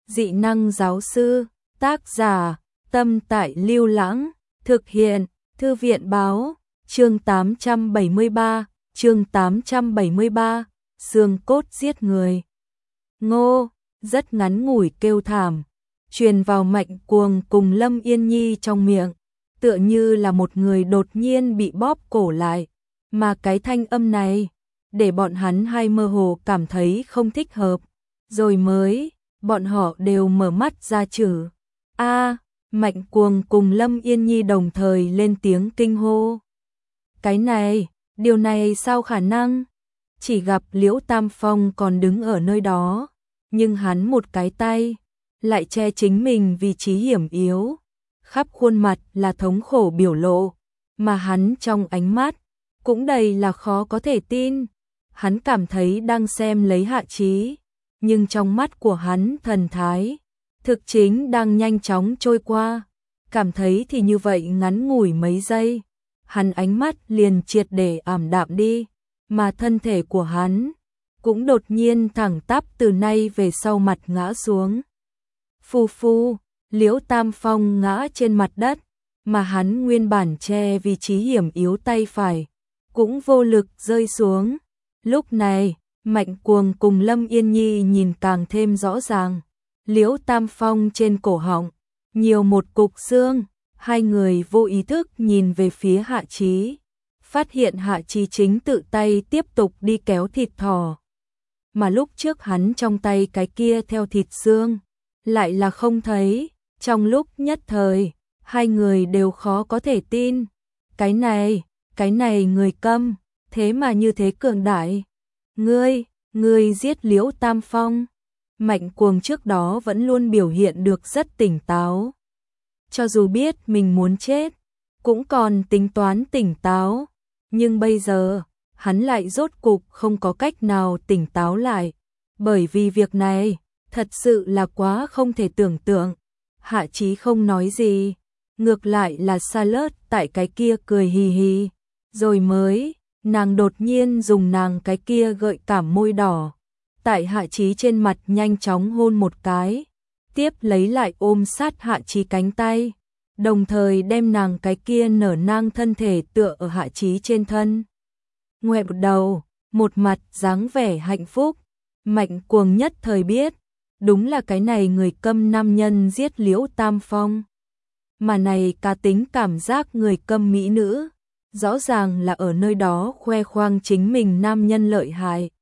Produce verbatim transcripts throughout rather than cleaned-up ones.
dị năng giáo sư, tác giả, Tâm Tại Lưu Lãng, thực hiện, Thư viện báo, chương tám trăm bảy mươi ba, chương tám trăm bảy mươi ba, xương cốt giết người. Ngô, rất ngắn ngủi kêu thảm, truyền vào Mạnh Cuồng cùng Lâm Yên Nhi trong miệng, tựa như là một người đột nhiên bị bóp cổ lại, mà cái thanh âm này, để bọn hắn hai mơ hồ cảm thấy không thích hợp, rồi mới, bọn họ đều mở mắt ra chử. A, Mạnh Cuồng cùng Lâm Yên Nhi đồng thời lên tiếng kinh hô. Cái này, điều này sao khả năng? Chỉ gặp Liễu Tam Phong còn đứng ở nơi đó, nhưng hắn một cái tay lại che chính mình vị trí hiểm yếu, khắp khuôn mặt là thống khổ biểu lộ, mà hắn trong ánh mắt cũng đầy là khó có thể tin. Hắn cảm thấy đang xem lấy Hạ Chí, nhưng trong mắt của hắn thần thái thực chính đang nhanh chóng trôi qua, cảm thấy thì như vậy ngắn ngủi mấy giây, hắn ánh mắt liền triệt để ảm đạm đi, mà thân thể của hắn cũng đột nhiên thẳng tắp từ nay về sau mặt ngã xuống. Phu phu, Liễu Tam Phong ngã trên mặt đất, mà hắn nguyên bản che vị trí hiểm yếu tay phải cũng vô lực rơi xuống. Lúc này, Mạnh Cuồng cùng Lâm Yên Nhi nhìn càng thêm rõ ràng, Liễu Tam Phong trên cổ họng nhiều một cục xương, hai người vô ý thức nhìn về phía Hạ Chí, phát hiện Hạ Chí chính tự tay tiếp tục đi kéo thịt thỏ, mà lúc trước hắn trong tay cái kia theo thịt xương lại là không thấy. Trong lúc nhất thời, hai người đều khó có thể tin, cái này, cái này người câm, thế mà như thế cường đại. Ngươi, ngươi giết Liễu Tam Phong. Mạnh Cuồng trước đó vẫn luôn biểu hiện được rất tỉnh táo, cho dù biết mình muốn chết, cũng còn tính toán tỉnh táo, nhưng bây giờ, hắn lại rốt cục không có cách nào tỉnh táo lại, bởi vì việc này, thật sự là quá không thể tưởng tượng. Hạ Chí không nói gì, ngược lại là Salad tại cái kia cười hì hì, rồi mới, nàng đột nhiên dùng nàng cái kia gợi cảm môi đỏ, tại Hạ Chí trên mặt nhanh chóng hôn một cái, tiếp lấy lại ôm sát Hạ Chí cánh tay, đồng thời đem nàng cái kia nở nang thân thể tựa ở Hạ Chí trên thân. Ngoẹo đầu, một mặt dáng vẻ hạnh phúc, Mạnh Cuồng nhất thời biết, đúng là cái này người câm nam nhân giết Liễu Tam Phong. Mà này cá tính cảm giác người câm mỹ nữ, rõ ràng là ở nơi đó khoe khoang chính mình nam nhân lợi hại.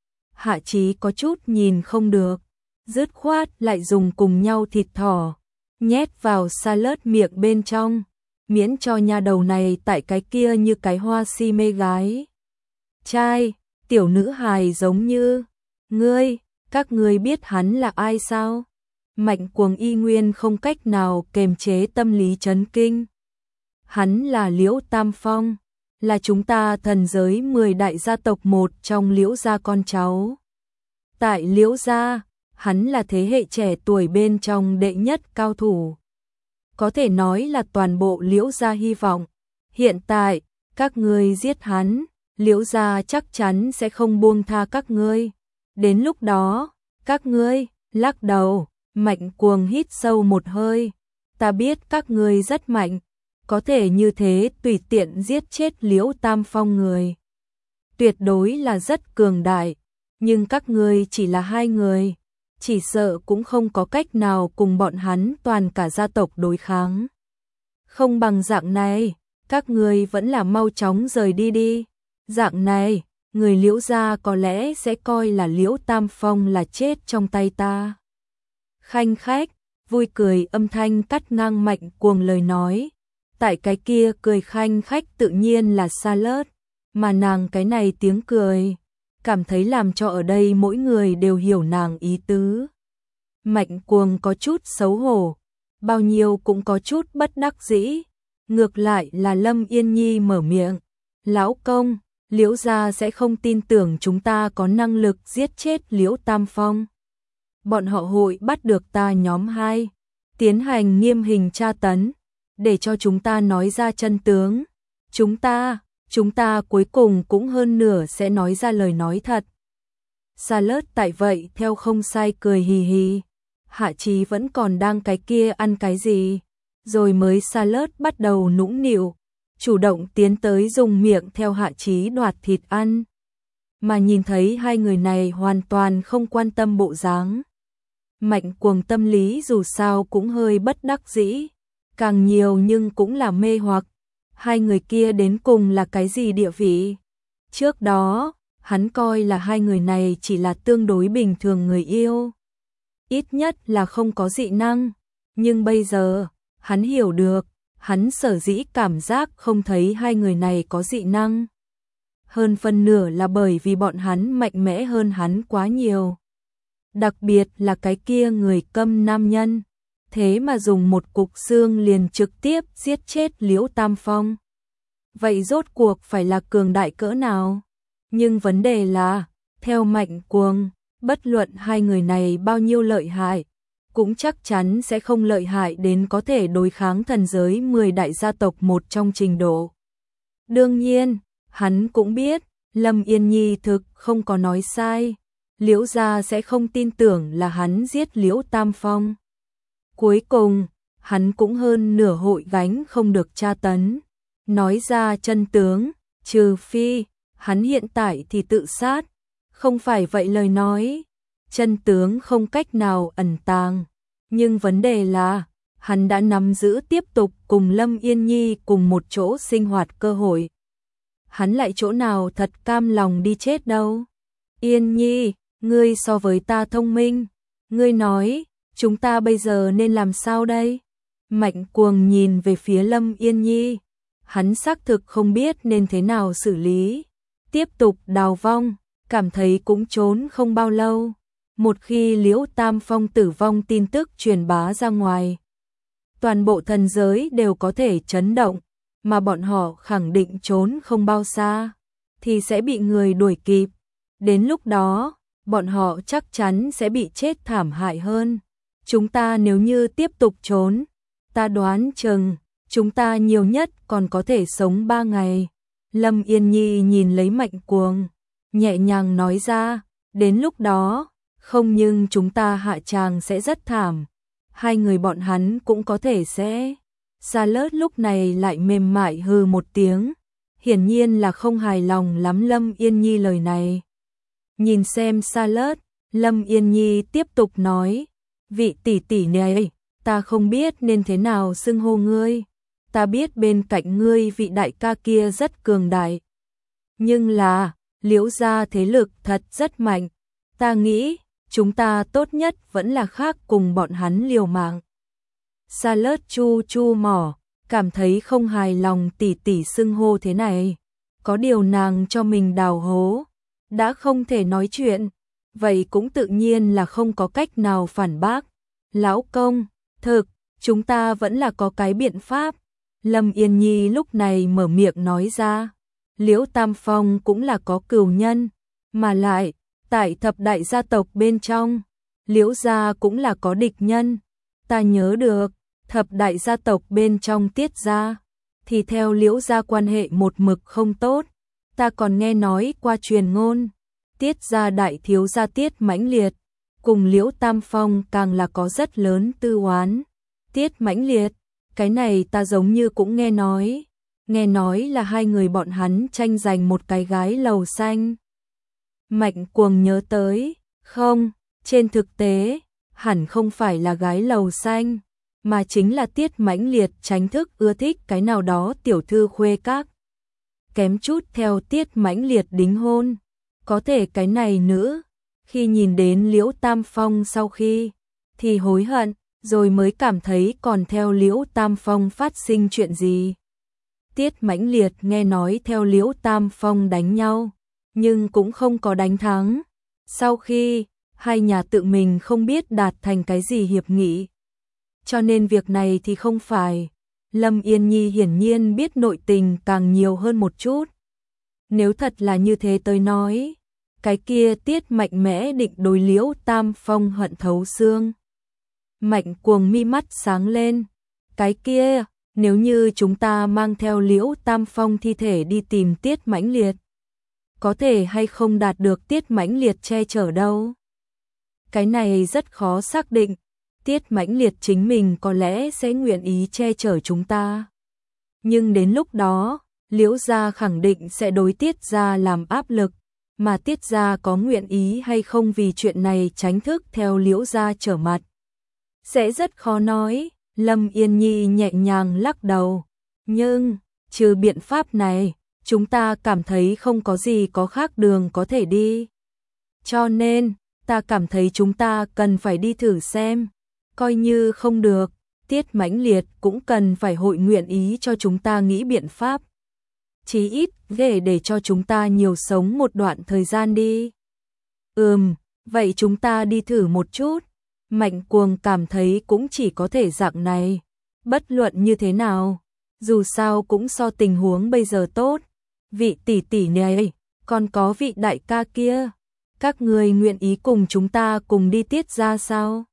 Hạ Chí có chút nhìn không được, dứt khoát lại dùng cùng nhau thịt thỏ, nhét vào salad miệng bên trong, miễn cho nha đầu này tại cái kia như cái hoa si mê gái. Trai, tiểu nữ hài giống như, ngươi, các ngươi biết hắn là ai sao? Mạnh Cuồng y nguyên không cách nào kềm chế tâm lý chấn kinh. Hắn là Liễu Tam Phong, là chúng ta thần giới mười đại gia tộc một trong Liễu gia con cháu. Tại Liễu gia, hắn là thế hệ trẻ tuổi bên trong đệ nhất cao thủ. Có thể nói là toàn bộ Liễu gia hy vọng. Hiện tại, các ngươi giết hắn, Liễu gia chắc chắn sẽ không buông tha các ngươi. Đến lúc đó, các ngươi, lắc đầu, Mạnh Cuồng hít sâu một hơi. Ta biết các ngươi rất mạnh, có thể như thế tùy tiện giết chết Liễu Tam Phong người. Tuyệt đối là rất cường đại, nhưng các ngươi chỉ là hai người, chỉ sợ cũng không có cách nào cùng bọn hắn toàn cả gia tộc đối kháng. Không bằng dạng này, các ngươi vẫn là mau chóng rời đi đi. Dạng này, người Liễu gia có lẽ sẽ coi là Liễu Tam Phong là chết trong tay ta. Khanh khách, vui cười âm thanh cắt ngang Mạnh Cuồng lời nói. Tại cái kia cười khanh khách tự nhiên là Salad, mà nàng cái này tiếng cười, cảm thấy làm cho ở đây mỗi người đều hiểu nàng ý tứ. Mạnh Cuồng có chút xấu hổ, bao nhiêu cũng có chút bất đắc dĩ. Ngược lại là Lâm Yên Nhi mở miệng, lão công, Liễu gia sẽ không tin tưởng chúng ta có năng lực giết chết Liễu Tam Phong. Bọn họ hội bắt được ta nhóm hai, tiến hành nghiêm hình tra tấn, để cho chúng ta nói ra chân tướng. Chúng ta, chúng ta cuối cùng cũng hơn nửa sẽ nói ra lời nói thật. Salad tại vậy theo không sai cười hì hì. Hạ Chí vẫn còn đang cái kia ăn cái gì, rồi mới Salad bắt đầu nũng nịu, chủ động tiến tới dùng miệng theo Hạ Chí đoạt thịt ăn. Mà nhìn thấy hai người này hoàn toàn không quan tâm bộ dáng. Mạnh Cuồng tâm lý dù sao cũng hơi bất đắc dĩ, càng nhiều nhưng cũng là mê hoặc. Hai người kia đến cùng là cái gì địa vị? Trước đó, hắn coi là hai người này chỉ là tương đối bình thường người yêu. Ít nhất là không có dị năng. Nhưng bây giờ, hắn hiểu được, hắn sở dĩ cảm giác không thấy hai người này có dị năng. Hơn phần nửa là bởi vì bọn hắn mạnh mẽ hơn hắn quá nhiều. Đặc biệt là cái kia người câm nam nhân. Thế mà dùng một cục xương liền trực tiếp giết chết Liễu Tam Phong. Vậy rốt cuộc phải là cường đại cỡ nào? Nhưng vấn đề là, theo Mạnh Cuồng, bất luận hai người này bao nhiêu lợi hại, cũng chắc chắn sẽ không lợi hại đến có thể đối kháng thần giới mười đại gia tộc một trong trình độ. Đương nhiên, hắn cũng biết, Lâm Yên Nhi thực không có nói sai. Liễu gia sẽ không tin tưởng là hắn giết Liễu Tam Phong. Cuối cùng, hắn cũng hơn nửa hội gánh không được tra tấn. Nói ra chân tướng, trừ phi, hắn hiện tại thì tự sát. Không phải vậy lời nói, chân tướng không cách nào ẩn tàng. Nhưng vấn đề là, hắn đã nắm giữ tiếp tục cùng Lâm Yên Nhi cùng một chỗ sinh hoạt cơ hội. Hắn lại chỗ nào thật cam lòng đi chết đâu. Yên Nhi, ngươi so với ta thông minh. Ngươi nói, chúng ta bây giờ nên làm sao đây? Mạnh Cuồng nhìn về phía Lâm Yên Nhi. Hắn xác thực không biết nên thế nào xử lý. Tiếp tục đào vong, cảm thấy cũng trốn không bao lâu. Một khi Liễu Tam Phong tử vong tin tức truyền bá ra ngoài, toàn bộ thần giới đều có thể chấn động, mà bọn họ khẳng định trốn không bao xa, thì sẽ bị người đuổi kịp. Đến lúc đó, bọn họ chắc chắn sẽ bị chết thảm hại hơn. Chúng ta nếu như tiếp tục trốn, ta đoán chừng, chúng ta nhiều nhất còn có thể sống ba ngày. Lâm Yên Nhi nhìn lấy Mạnh Cuồng, nhẹ nhàng nói ra, đến lúc đó, không nhưng chúng ta hạ tràng sẽ rất thảm, hai người bọn hắn cũng có thể sẽ. Salad lúc này lại mềm mại hừ một tiếng, hiển nhiên là không hài lòng lắm Lâm Yên Nhi lời này. Nhìn xem Salad, Lâm Yên Nhi tiếp tục nói, vị tỷ tỷ này, ta không biết nên thế nào xưng hô ngươi. Ta biết bên cạnh ngươi vị đại ca kia rất cường đại. Nhưng là, Liễu gia thế lực thật rất mạnh. Ta nghĩ, chúng ta tốt nhất vẫn là khác cùng bọn hắn liều mạng. Salad chu chu mỏ, cảm thấy không hài lòng tỷ tỷ xưng hô thế này. Có điều nàng cho mình đào hố, đã không thể nói chuyện, vậy cũng tự nhiên là không có cách nào phản bác. Lão công, thực, chúng ta vẫn là có cái biện pháp. Lâm Yên Nhi lúc này mở miệng nói ra, Liễu Tam Phong cũng là có cừu nhân, mà lại, tại thập đại gia tộc bên trong, Liễu gia cũng là có địch nhân. Ta nhớ được, thập đại gia tộc bên trong Tiết gia, thì theo Liễu gia quan hệ một mực không tốt. Ta còn nghe nói qua truyền ngôn, Tiết gia đại thiếu gia Tiết Mãnh Liệt, cùng Liễu Tam Phong càng là có rất lớn tư oán. Tiết Mãnh Liệt, cái này ta giống như cũng nghe nói, nghe nói là hai người bọn hắn tranh giành một cái gái lầu xanh. Mạnh Cuồng nhớ tới, không, trên thực tế, hẳn không phải là gái lầu xanh, mà chính là Tiết Mãnh Liệt tránh thức ưa thích cái nào đó tiểu thư khuê các. Kém chút theo Tiết Mãnh Liệt đính hôn, có thể cái này nữa, khi nhìn đến Liễu Tam Phong sau khi, thì hối hận, rồi mới cảm thấy còn theo Liễu Tam Phong phát sinh chuyện gì. Tiết Mãnh Liệt nghe nói theo Liễu Tam Phong đánh nhau, nhưng cũng không có đánh thắng. Sau khi, hai nhà tự mình không biết đạt thành cái gì hiệp nghị. Cho nên việc này thì không phải. Lâm Yên Nhi hiển nhiên biết nội tình càng nhiều hơn một chút. Nếu thật là như thế tôi nói, cái kia Tiết mạnh mẽ định đối Liễu Tam Phong hận thấu xương. Mạnh Cuồng mi mắt sáng lên. Cái kia, nếu như chúng ta mang theo Liễu Tam Phong thi thể đi tìm Tiết Mãnh Liệt, có thể hay không đạt được Tiết Mãnh Liệt che chở đâu. Cái này rất khó xác định, Tiết Mãnh Liệt chính mình có lẽ sẽ nguyện ý che chở chúng ta. Nhưng đến lúc đó, Liễu gia khẳng định sẽ đối Tiết gia làm áp lực, mà Tiết gia có nguyện ý hay không vì chuyện này tránh thức theo Liễu gia trở mặt. Sẽ rất khó nói, Lâm Yên Nhi nhẹ nhàng lắc đầu. Nhưng, trừ biện pháp này, chúng ta cảm thấy không có gì có khác đường có thể đi. Cho nên, ta cảm thấy chúng ta cần phải đi thử xem. Coi như không được, Tiết Mãnh Liệt cũng cần phải hội nguyện ý cho chúng ta nghĩ biện pháp. Chí ít, để để cho chúng ta nhiều sống một đoạn thời gian đi. Ừm, vậy chúng ta đi thử một chút. Mạnh Cuồng cảm thấy cũng chỉ có thể dạng này. Bất luận như thế nào, dù sao cũng so tình huống bây giờ tốt. Vị tỷ tỷ này, còn có vị đại ca kia. Các người nguyện ý cùng chúng ta cùng đi Tiết ra sao?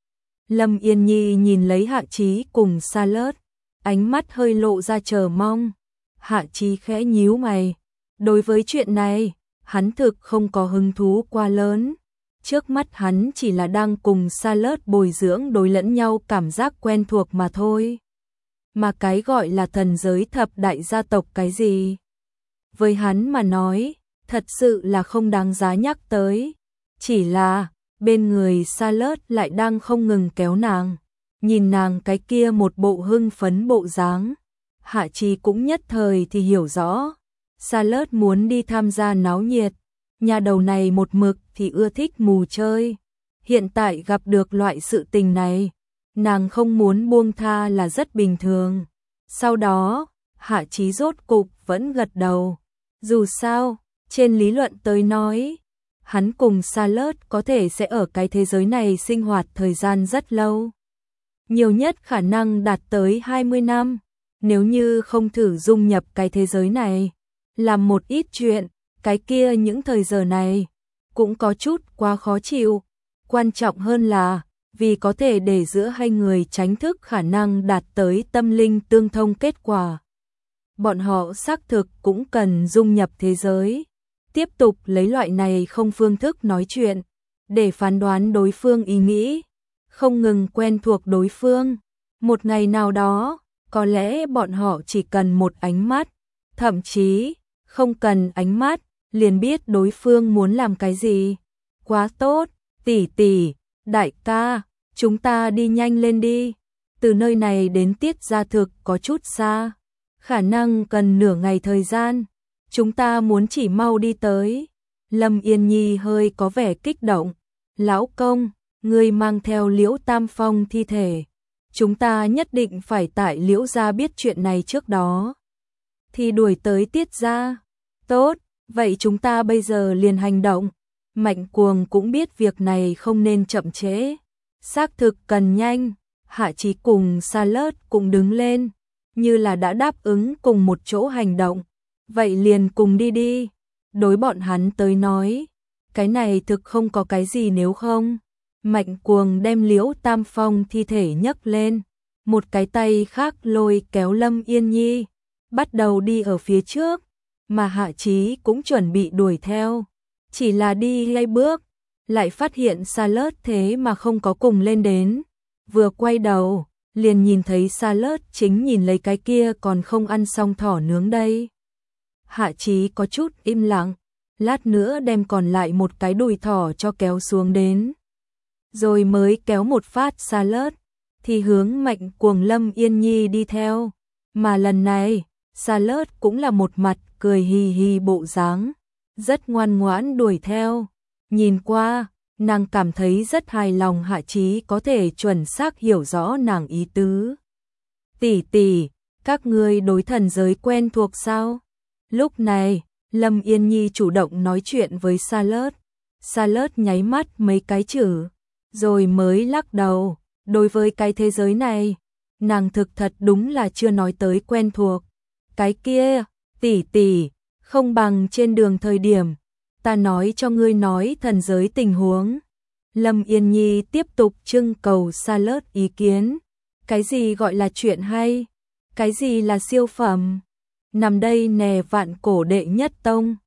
Lâm Yên Nhi nhìn lấy Hạ Chí cùng Salad, ánh mắt hơi lộ ra chờ mong. Hạ Chí khẽ nhíu mày. Đối với chuyện này, hắn thực không có hứng thú quá lớn. Trước mắt hắn chỉ là đang cùng Salad bồi dưỡng đối lẫn nhau cảm giác quen thuộc mà thôi. Mà cái gọi là thần giới thập đại gia tộc cái gì? Với hắn mà nói, thật sự là không đáng giá nhắc tới. Chỉ là, bên người Salad lại đang không ngừng kéo nàng. Nhìn nàng cái kia một bộ hưng phấn bộ dáng. Hạ Chí cũng nhất thời thì hiểu rõ. Salad muốn đi tham gia náo nhiệt. Nhà đầu này một mực thì ưa thích mù chơi. Hiện tại gặp được loại sự tình này, nàng không muốn buông tha là rất bình thường. Sau đó, Hạ Chí rốt cục vẫn gật đầu. Dù sao, trên lý luận tới nói, hắn cùng Salad có thể sẽ ở cái thế giới này sinh hoạt thời gian rất lâu. Nhiều nhất khả năng đạt tới hai mươi năm. Nếu như không thử dung nhập cái thế giới này, làm một ít chuyện, cái kia những thời giờ này cũng có chút quá khó chịu. Quan trọng hơn là, vì có thể để giữa hai người tránh thức khả năng đạt tới tâm linh tương thông kết quả. Bọn họ xác thực cũng cần dung nhập thế giới. Tiếp tục lấy loại này không phương thức nói chuyện, để phán đoán đối phương ý nghĩ. Không ngừng quen thuộc đối phương. Một ngày nào đó, có lẽ bọn họ chỉ cần một ánh mắt, thậm chí không cần ánh mắt, liền biết đối phương muốn làm cái gì. Quá tốt, tỷ tỷ, đại ca, chúng ta đi nhanh lên đi. Từ nơi này đến Tiết gia thực có chút xa, khả năng cần nửa ngày thời gian. Chúng ta muốn chỉ mau đi tới. Lâm Yên Nhi hơi có vẻ kích động. Lão công, ngươi mang theo Liễu Tam Phong thi thể. Chúng ta nhất định phải tại Liễu gia biết chuyện này trước đó. Thì đuổi tới Tiết gia. Tốt, vậy chúng ta bây giờ liền hành động. Mạnh Cuồng cũng biết việc này không nên chậm trễ. Xác thực cần nhanh. Hạ Chí cùng Salad cùng đứng lên, như là đã đáp ứng cùng một chỗ hành động. Vậy liền cùng đi đi. Đối bọn hắn tới nói, cái này thực không có cái gì nếu không. Mạnh Cuồng đem Liễu Tam Phong thi thể nhấc lên, một cái tay khác lôi kéo Lâm Yên Nhi, bắt đầu đi ở phía trước, mà Hạ Chí cũng chuẩn bị đuổi theo. Chỉ là đi hai bước, lại phát hiện Salad thế mà không có cùng lên đến. Vừa quay đầu, liền nhìn thấy Salad chính nhìn lấy cái kia còn không ăn xong thỏ nướng đây. Hạ Chí có chút im lặng, lát nữa đem còn lại một cái đùi thỏ cho kéo xuống đến. Rồi mới kéo một phát Salad, thì hướng Mạnh Cuồng Lâm Yên Nhi đi theo. Mà lần này, Salad cũng là một mặt cười hì hì bộ dáng, rất ngoan ngoãn đuổi theo. Nhìn qua, nàng cảm thấy rất hài lòng Hạ Chí có thể chuẩn xác hiểu rõ nàng ý tứ. Tỷ tỷ, các ngươi đối thần giới quen thuộc sao? Lúc này, Lâm Yên Nhi chủ động nói chuyện với Salad. Salad nháy mắt mấy cái chữ, rồi mới lắc đầu. Đối với cái thế giới này, nàng thực thật đúng là chưa nói tới quen thuộc. Cái kia, tỷ tỷ, không bằng trên đường thời điểm, ta nói cho ngươi nói thần giới tình huống. Lâm Yên Nhi tiếp tục trưng cầu Salad ý kiến. Cái gì gọi là chuyện hay? Cái gì là siêu phẩm? Nằm đây nè vạn cổ đệ nhất tông.